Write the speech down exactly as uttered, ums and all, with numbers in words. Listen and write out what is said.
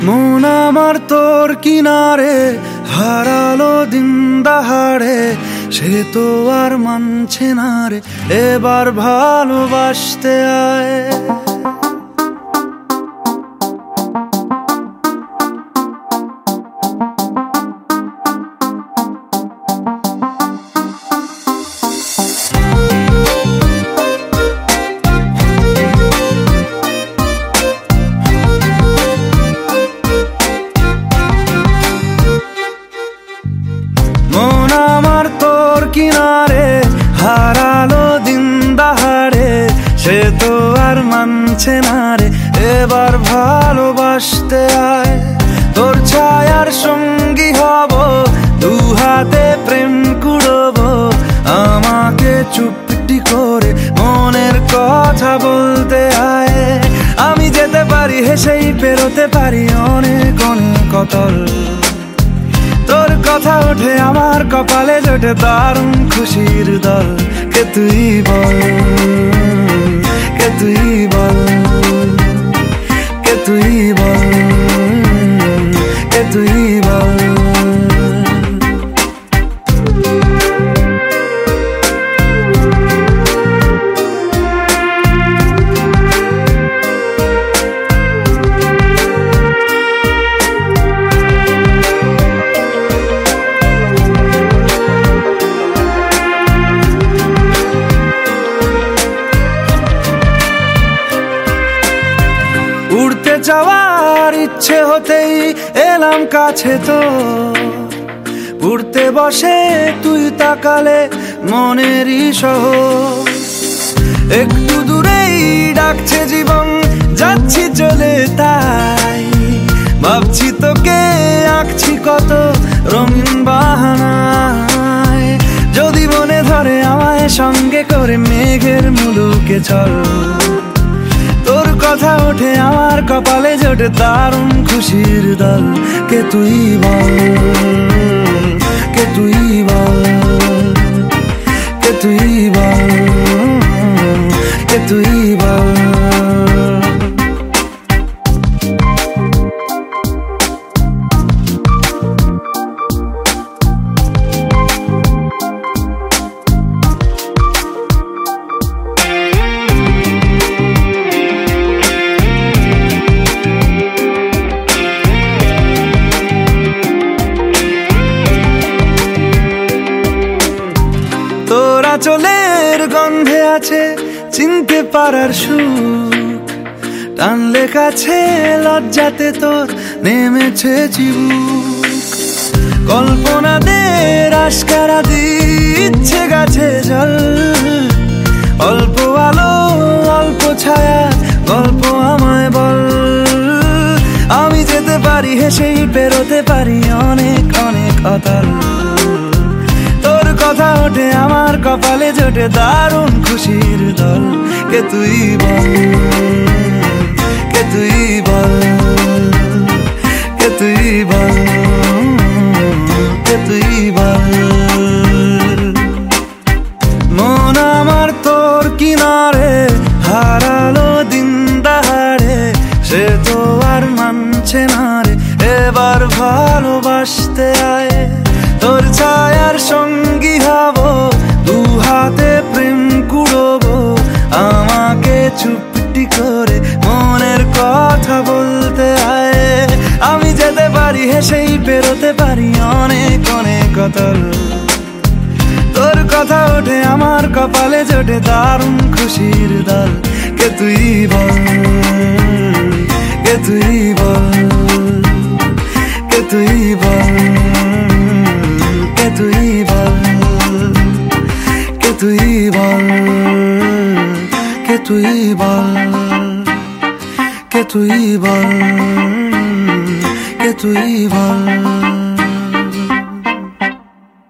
মন আমার তোর কিনারে হারালো দিন দাহাড়ে, সে তো আর মানছে না রে, এবার ভালোবাসতে আয়। মন আমার তোর কিনারে হারালো দিন দাহাড়ে, সে তো আর মানছে না রে, এবার ভালোবাসতে আয়। তোর ছায়ার সঙ্গী হব, দু হাতে প্রেম কুড়বো, আমাকে চুপটি করে মনের কথা বলতে আয়। আমি যেতে পারি হেসেই পেরোতে পারি অনেক অনেক অতল, তোর কথা ওঠে আমার কপালে জোটে দারুণ খুশির দল। কে তুই বল, কে তুই বল, কে তুই বল, কে তুই বল। উড়তে যাওয়ার ইচ্ছে হতেই এলাম কাছে তো, উড়তে বসে তুই তাকালে মনেরই শহর। একটু দূরেই ডাকছে জীবন, যাচ্ছি চলে তাই ভাবছি তোকে আঁকছি কত রঙিন বাহানায়। যদি মনে ধরে আমায় সঙ্গে করে মেঘের মুলুকে চল, তোর কথা ওঠে আমার কপালে জোটে দারুণ খুশির দল। কে তুই বল, কে তুই বল, কে তুই বল, কে তুই বল। তোরা চলের গন্ধে আছে চিনতে পারার সুখ, টানলে কাছে লজ্জাতে তোর নেমেছে চিবুক। কল্পনাদের আশকারা দিচ্ছে গাছে জল, অল্প আলো অল্প ছায়া গল্প আমায় বল। আমি যেতে পারি হেসেই পেরোতে পারি অনেক অনেক অতল, তোর কথা ওঠে আমার কপালে জোটে দারুণ খুশির দল। কে তুই বল, কে তুই বল, কে তুই বল, কে তুই বল। মন আমার তোর কিনারে হারালো দিন দাহাড়ে, সে তো আর মানছে না রে, এবার ভালোবাসতে আয়। তোর ছায়ার সঙ্গী হব, দু হাতে প্রেম কুড়বো, আমাকে চুপটি করে মনের কথা বলতে আয়। আমি যেতে পারি হেসেই পেরোতে পারি অনেক অনেক অতল, তোর কথা ওঠে আমার কপালে জোটে দারুণ খুশির দল। কে তুই বল, কে তুই বল, কে তুই বল, কে তুই বল, কে তুই বল, কে তুই বল, কে তুই বল, কে তুই বল।